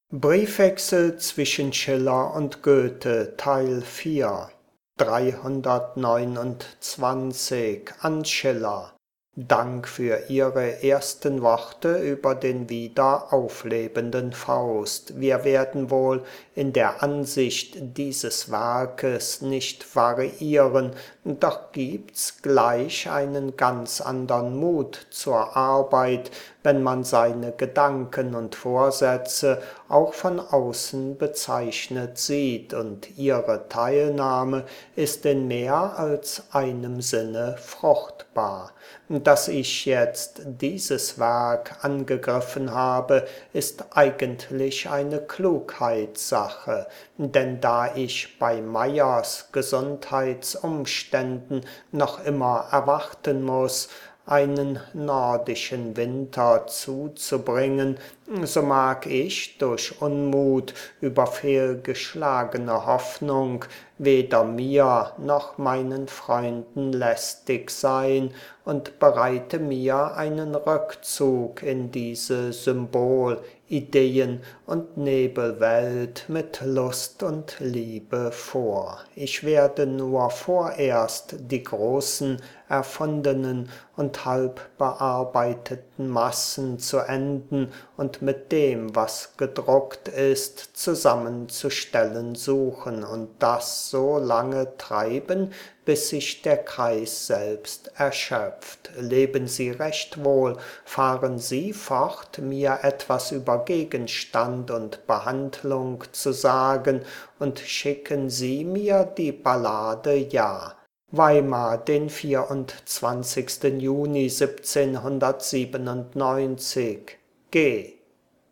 Briefwechsel zwischen Schiller und Goethe, Teil 4, 329 an Schiller. Dank für Ihre ersten Worte über den wieder auflebenden Faust. Wir werden wohl in der Ansicht dieses Werkes nicht variieren, doch gibt's gleich einen ganz andern Mut zur Arbeit, wenn man seine Gedanken und Vorsätze auch von außen bezeichnet sieht, und Ihre Teilnahme ist in mehr als einem Sinne fruchtbar. Dass ich jetzt dieses Werk angegriffen habe, ist eigentlich eine Klugheitssache, denn da ich bei Meyers Gesundheitsumständen noch immer erwarten muss, einen nordischen Winter zuzubringen, so mag ich durch Unmut über fehlgeschlagene Hoffnung weder mir noch meinen Freunden lästig sein und bereite mir einen Rückzug in diese Symbol-, Ideen- und Nebelwelt mit Lust und Liebe vor. Ich werde nur vorerst die großen, erfundenen und halb bearbeiteten Massen zu enden und mit dem, was gedruckt ist, zusammenzustellen suchen und das so lange treiben, bis sich der Kreis selbst erschöpft. Leben Sie recht wohl, fahren Sie fort, mir etwas über Gegenstand und Behandlung zu sagen, und schicken Sie mir die Ballade Ja. Weimar, den 24. Juni 1797. G.